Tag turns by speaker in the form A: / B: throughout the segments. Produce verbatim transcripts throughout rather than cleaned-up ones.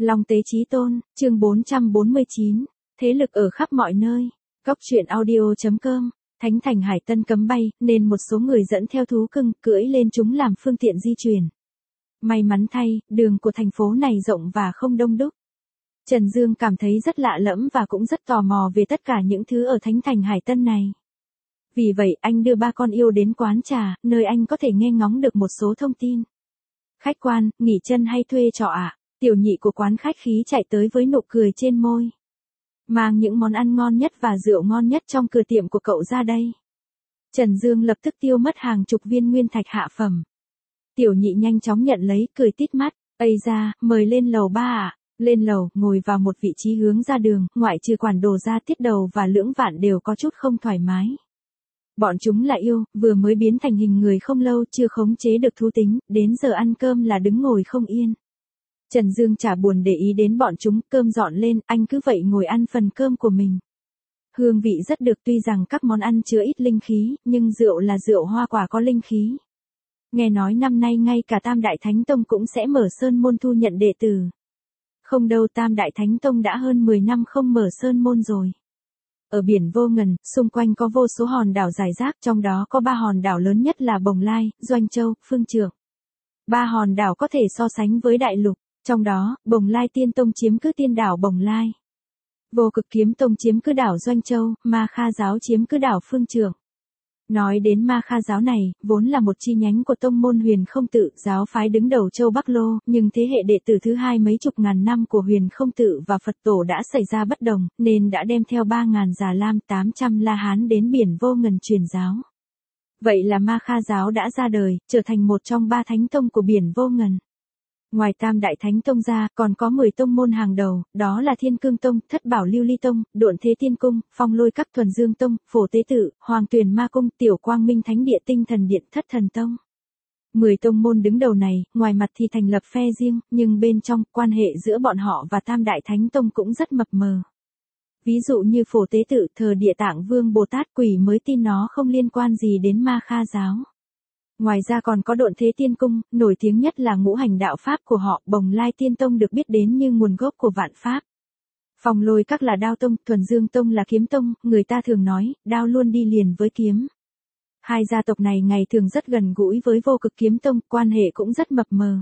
A: Long Tế Chí Tôn, chương bốn trăm bốn mươi chín, thế lực ở khắp mọi nơi. Góc truyện audio.com, Thánh Thành Hải Tân cấm bay, nên một số người dẫn theo thú cưng, cưỡi lên chúng làm phương tiện di chuyển. May mắn thay, đường của thành phố này rộng và không đông đúc. Trần Dương cảm thấy rất lạ lẫm và cũng rất tò mò về tất cả những thứ ở Thánh Thành Hải Tân này. Vì vậy anh đưa ba con yêu đến quán trà, nơi anh có thể nghe ngóng được một số thông tin. Khách quan, nghỉ chân hay thuê trọ ạ? À? Tiểu nhị của quán khách khí chạy tới với nụ cười trên môi. Mang những món ăn ngon nhất và rượu ngon nhất trong cửa tiệm của cậu ra đây. Trần Dương lập tức tiêu mất hàng chục viên nguyên thạch hạ phẩm. Tiểu nhị nhanh chóng nhận lấy, cười tít mắt. Ây da, mời lên lầu ba ạ. À? Lên lầu, ngồi vào một vị trí hướng ra đường, ngoại trừ quản đồ ra tiết đầu và lưỡng vạn đều có chút không thoải mái. Bọn chúng là yêu, vừa mới biến thành hình người không lâu, chưa khống chế được thú tính, đến giờ ăn cơm là đứng ngồi không yên. Trần Dương chả buồn để ý đến bọn chúng, cơm dọn lên, anh cứ vậy ngồi ăn phần cơm của mình. Hương vị rất được, tuy rằng các món ăn chứa ít linh khí, nhưng rượu là rượu hoa quả có linh khí. Nghe nói năm nay ngay cả Tam Đại Thánh Tông cũng sẽ mở sơn môn thu nhận đệ tử. Không đâu, Tam Đại Thánh Tông đã hơn mười năm không mở sơn môn rồi. Ở biển Vô Ngần, xung quanh có vô số hòn đảo rải rác, trong đó có ba hòn đảo lớn nhất là Bồng Lai, Doanh Châu, Phương Trượng. Ba hòn đảo có thể so sánh với đại lục, trong đó, Bồng Lai Tiên Tông chiếm cứ tiên đảo Bồng Lai. Vô Cực Kiếm Tông chiếm cứ đảo Doanh Châu, Ma Kha Giáo chiếm cứ đảo Phương Trượng. Nói đến Ma Kha Giáo này, vốn là một chi nhánh của tông môn Huyền Không Tự, giáo phái đứng đầu châu Bắc Lô, nhưng thế hệ đệ tử thứ hai mấy chục ngàn năm của Huyền Không Tự và Phật Tổ đã xảy ra bất đồng, nên đã đem theo ba ngàn Già Lam, tám trăm La Hán đến biển Vô Ngần truyền giáo. Vậy là Ma Kha Giáo đã ra đời, trở thành một trong ba thánh tông của biển Vô Ngần. Ngoài Tam Đại Thánh Tông ra, còn có mười tông môn hàng đầu, đó là Thiên Cương Tông, Thất Bảo Lưu Ly Tông, Độn Thế Tiên Cung, Phong Lôi Các, Thuần Dương Tông, Phổ Tế Tự, Hoàng Tuyền Ma Cung, Tiểu Quang Minh Thánh Địa, Tinh Thần Điện, Thất Thần Tông. Mười tông môn đứng đầu này, ngoài mặt thì thành lập phe riêng, nhưng bên trong, quan hệ giữa bọn họ và Tam Đại Thánh Tông cũng rất mập mờ. Ví dụ như Phổ Tế Tự, thờ Địa Tạng Vương Bồ Tát, quỷ mới tin nó không liên quan gì đến Ma Kha Giáo. Ngoài ra còn có Độn Thế Tiên Cung, nổi tiếng nhất là ngũ hành đạo pháp của họ, Bồng Lai Tiên Tông được biết đến như nguồn gốc của vạn pháp. Phong Lôi Các là đao tông, Thuần Dương Tông là kiếm tông, người ta thường nói, đao luôn đi liền với kiếm. Hai gia tộc này ngày thường rất gần gũi với Vô Cực Kiếm Tông, quan hệ cũng rất mập mờ.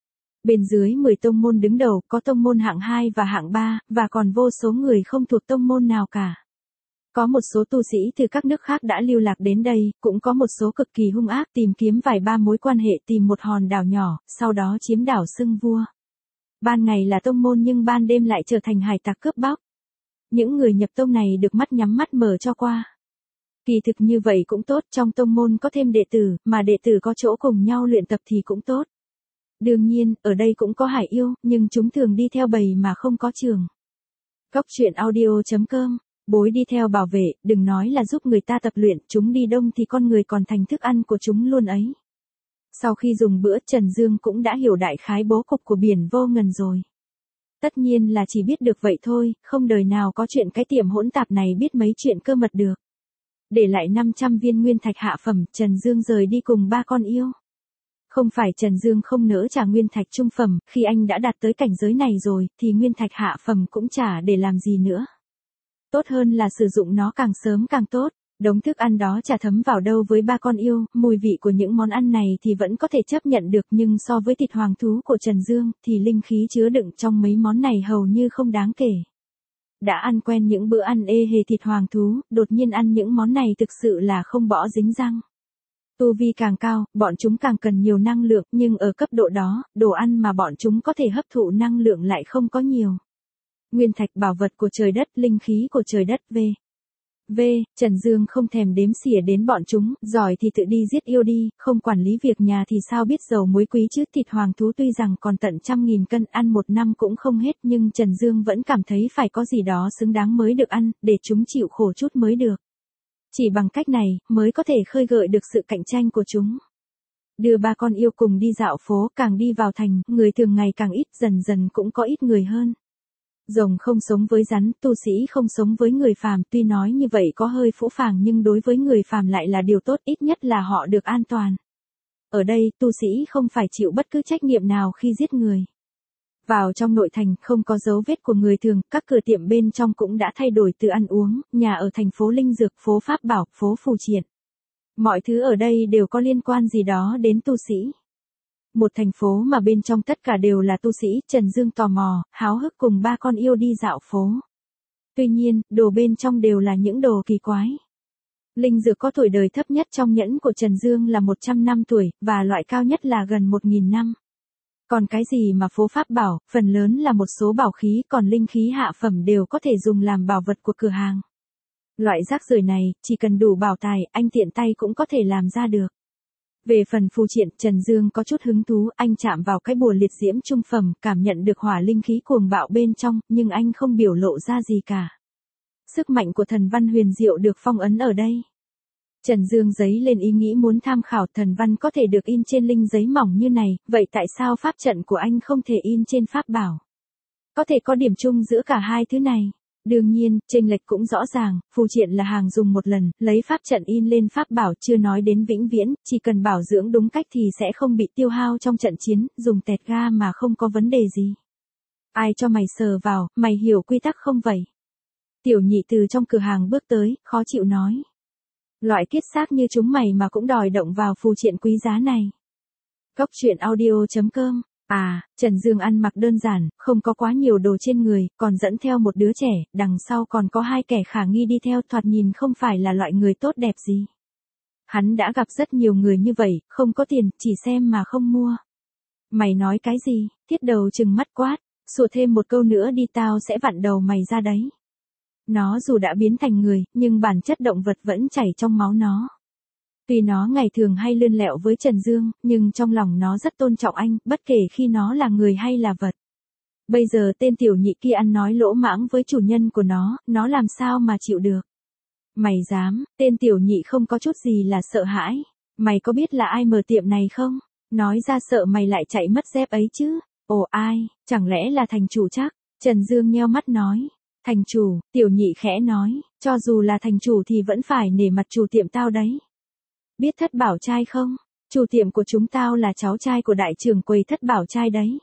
A: Bên dưới mười tông môn đứng đầu, có tông môn hạng hai và hạng ba, và còn vô số người không thuộc tông môn nào cả. Có một số tu sĩ từ các nước khác đã lưu lạc đến đây, cũng có một số cực kỳ hung ác tìm kiếm vài ba mối quan hệ tìm một hòn đảo nhỏ, sau đó chiếm đảo xưng vua. Ban ngày là tông môn nhưng ban đêm lại trở thành hải tặc cướp bóc. Những người nhập tông này được mắt nhắm mắt mở cho qua. Kỳ thực như vậy cũng tốt, trong tông môn có thêm đệ tử, mà đệ tử có chỗ cùng nhau luyện tập thì cũng tốt. Đương nhiên, ở đây cũng có hải yêu, nhưng chúng thường đi theo bầy mà không có trường. Góc truyện audio.com, bối đi theo bảo vệ, đừng nói là giúp người ta tập luyện, chúng đi đông thì con người còn thành thức ăn của chúng luôn ấy. Sau khi dùng bữa, Trần Dương cũng đã hiểu đại khái bố cục của biển Vô Ngần rồi. Tất nhiên là chỉ biết được vậy thôi, không đời nào có chuyện cái tiệm hỗn tạp này biết mấy chuyện cơ mật được. Để lại năm trăm viên nguyên thạch hạ phẩm, Trần Dương rời đi cùng ba con yêu. Không phải Trần Dương không nỡ trả nguyên thạch trung phẩm, khi anh đã đạt tới cảnh giới này rồi, thì nguyên thạch hạ phẩm cũng chả để làm gì nữa. Tốt hơn là sử dụng nó càng sớm càng tốt, đống thức ăn đó chả thấm vào đâu với ba con yêu, mùi vị của những món ăn này thì vẫn có thể chấp nhận được, nhưng so với thịt hoàng thú của Trần Dương, thì linh khí chứa đựng trong mấy món này hầu như không đáng kể. Đã ăn quen những bữa ăn ê hề thịt hoàng thú, đột nhiên ăn những món này thực sự là không bỏ dính răng. Tu vi càng cao, bọn chúng càng cần nhiều năng lượng, nhưng ở cấp độ đó, đồ ăn mà bọn chúng có thể hấp thụ năng lượng lại không có nhiều. Nguyên thạch bảo vật của trời đất, linh khí của trời đất v. V. Trần Dương không thèm đếm xỉa đến bọn chúng, giỏi thì tự đi giết yêu đi, không quản lý việc nhà thì sao biết dầu muối quý chứ. Thịt hoàng thú tuy rằng còn tận trăm nghìn cân, ăn một năm cũng không hết, nhưng Trần Dương vẫn cảm thấy phải có gì đó xứng đáng mới được ăn, để chúng chịu khổ chút mới được. Chỉ bằng cách này, mới có thể khơi gợi được sự cạnh tranh của chúng. Đưa ba con yêu cùng đi dạo phố, càng đi vào thành, người thường ngày càng ít, dần dần cũng có ít người hơn. Rồng không sống với rắn, tu sĩ không sống với người phàm, tuy nói như vậy có hơi phũ phàng nhưng đối với người phàm lại là điều tốt, ít nhất là họ được an toàn. Ở đây, tu sĩ không phải chịu bất cứ trách nhiệm nào khi giết người. Vào trong nội thành không có dấu vết của người thường, các cửa tiệm bên trong cũng đã thay đổi từ ăn uống, nhà ở thành phố Linh Dược, phố Pháp Bảo, phố Phù Triện. Mọi thứ ở đây đều có liên quan gì đó đến tu sĩ. Một thành phố mà bên trong tất cả đều là tu sĩ, Trần Dương tò mò, háo hức cùng ba con yêu đi dạo phố. Tuy nhiên, đồ bên trong đều là những đồ kỳ quái. Linh Dược có tuổi đời thấp nhất trong nhẫn của Trần Dương là một trăm năm tuổi, và loại cao nhất là gần một nghìn năm. Còn cái gì mà phố Pháp Bảo, phần lớn là một số bảo khí, còn linh khí hạ phẩm đều có thể dùng làm bảo vật của cửa hàng. Loại rác rưởi này, chỉ cần đủ bảo tài, anh tiện tay cũng có thể làm ra được. Về phần phù triện, Trần Dương có chút hứng thú, anh chạm vào cái bùa liệt diễm trung phẩm, cảm nhận được hỏa linh khí cuồng bạo bên trong, nhưng anh không biểu lộ ra gì cả. Sức mạnh của thần văn huyền diệu được phong ấn ở đây. Trần Dương giấy lên ý nghĩ muốn tham khảo thần văn có thể được in trên linh giấy mỏng như này, vậy tại sao pháp trận của anh không thể in trên pháp bảo? Có thể có điểm chung giữa cả hai thứ này. Đương nhiên, chênh lệch cũng rõ ràng, phù triện là hàng dùng một lần, lấy pháp trận in lên pháp bảo chưa nói đến vĩnh viễn, chỉ cần bảo dưỡng đúng cách thì sẽ không bị tiêu hao trong trận chiến, dùng tẹt ga mà không có vấn đề gì. Ai cho mày sờ vào, mày hiểu quy tắc không vậy? Tiểu Nhị từ trong cửa hàng bước tới, khó chịu nói. Loại kiết xác như chúng mày mà cũng đòi động vào phù triện quý giá này. Góc truyện audio chấm com. À, Trần Dương ăn mặc đơn giản, không có quá nhiều đồ trên người, còn dẫn theo một đứa trẻ, đằng sau còn có hai kẻ khả nghi đi theo, thoạt nhìn không phải là loại người tốt đẹp gì. Hắn đã gặp rất nhiều người như vậy, không có tiền, chỉ xem mà không mua. Mày nói cái gì? Thiết Đầu trừng mắt quát, sủa thêm một câu nữa đi tao sẽ vặn đầu mày ra đấy. Nó dù đã biến thành người, nhưng bản chất động vật vẫn chảy trong máu nó. Tuy nó ngày thường hay lươn lẹo với Trần Dương, nhưng trong lòng nó rất tôn trọng anh, bất kể khi nó là người hay là vật. Bây giờ tên tiểu nhị kia ăn nói lỗ mãng với chủ nhân của nó, nó làm sao mà chịu được. Mày dám, tên tiểu nhị không có chút gì là sợ hãi. Mày có biết là ai mở tiệm này không? Nói ra sợ mày lại chạy mất dép ấy chứ. Ồ ai, chẳng lẽ là thành chủ chắc? Trần Dương nheo mắt nói. Thành chủ, tiểu nhị khẽ nói, cho dù là thành chủ thì vẫn phải nể mặt chủ tiệm tao đấy. Biết Thất Bảo trai không? Chủ tiệm của chúng tao là cháu trai của đại trưởng quầy Thất Bảo trai đấy.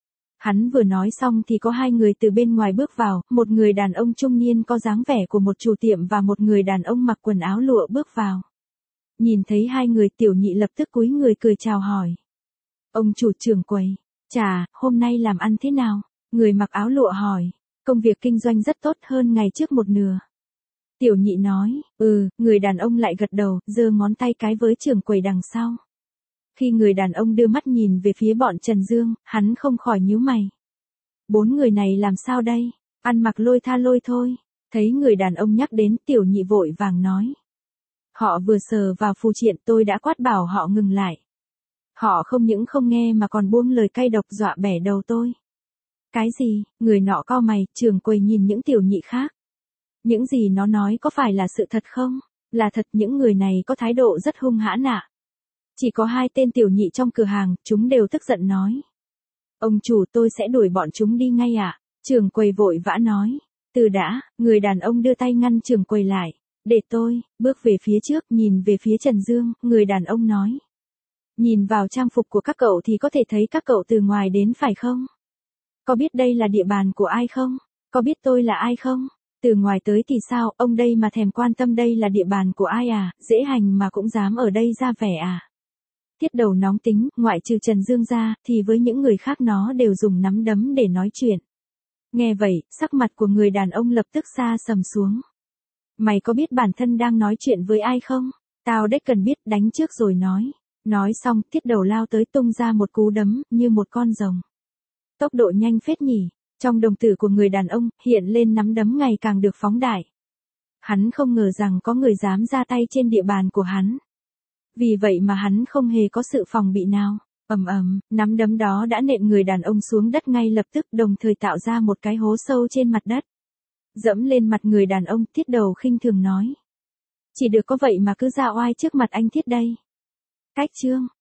A: Hắn vừa nói xong thì có hai người từ bên ngoài bước vào, một người đàn ông trung niên có dáng vẻ của một chủ tiệm và một người đàn ông mặc quần áo lụa bước vào. Nhìn thấy hai người, tiểu nhị lập tức cúi người cười chào hỏi. Ông chủ trưởng quầy, chà, hôm nay làm ăn thế nào? Người mặc áo lụa hỏi. Công việc kinh doanh rất tốt hơn ngày trước một nửa. Tiểu nhị nói, ừ, người đàn ông lại gật đầu, giơ ngón tay cái với trưởng quầy đằng sau. Khi người đàn ông đưa mắt nhìn về phía bọn Trần Dương, hắn không khỏi nhíu mày. Bốn người này làm sao đây? Ăn mặc lôi tha lôi thôi. Thấy người đàn ông nhắc đến, tiểu nhị vội vàng nói. Họ vừa sờ vào phù triện, tôi đã quát bảo họ ngừng lại. Họ không những không nghe mà còn buông lời cay độc dọa bẻ đầu tôi. Cái gì? Người nọ cau mày, trưởng quầy nhìn những tiểu nhị khác. Những gì nó nói có phải là sự thật không? Là thật, những người này có thái độ rất hung hãn ạ. Chỉ có hai tên tiểu nhị trong cửa hàng, chúng đều tức giận nói. Ông chủ, tôi sẽ đuổi bọn chúng đi ngay ạ. Trưởng quầy vội vã nói. Từ đã, người đàn ông đưa tay ngăn trưởng quầy lại. Để tôi, bước về phía trước, nhìn về phía Trần Dương, người đàn ông nói. Nhìn vào trang phục của các cậu thì có thể thấy các cậu từ ngoài đến phải không? Có biết đây là địa bàn của ai không? Có biết tôi là ai không? Từ ngoài tới thì sao, ông đây mà thèm quan tâm đây là địa bàn của ai à, dễ hành mà cũng dám ở đây ra vẻ à. Thiết Đầu nóng tính, ngoại trừ Trần Dương ra, thì với những người khác nó đều dùng nắm đấm để nói chuyện. Nghe vậy, sắc mặt của người đàn ông lập tức xa sầm xuống. Mày có biết bản thân đang nói chuyện với ai không? Tao đếch cần biết, đánh trước rồi nói. Nói xong, Thiết Đầu lao tới tung ra một cú đấm, như một con rồng. Tốc độ nhanh phết nhỉ. Trong đồng tử của người đàn ông, hiện lên nắm đấm ngày càng được phóng đại. Hắn không ngờ rằng có người dám ra tay trên địa bàn của hắn. Vì vậy mà hắn không hề có sự phòng bị nào. Ầm ầm, nắm đấm đó đã nện người đàn ông xuống đất ngay lập tức, đồng thời tạo ra một cái hố sâu trên mặt đất. Dẫm lên mặt người đàn ông, Thiết Đầu khinh thường nói. Chỉ được có vậy mà cứ ra oai trước mặt anh Thiết đây. Cách chương.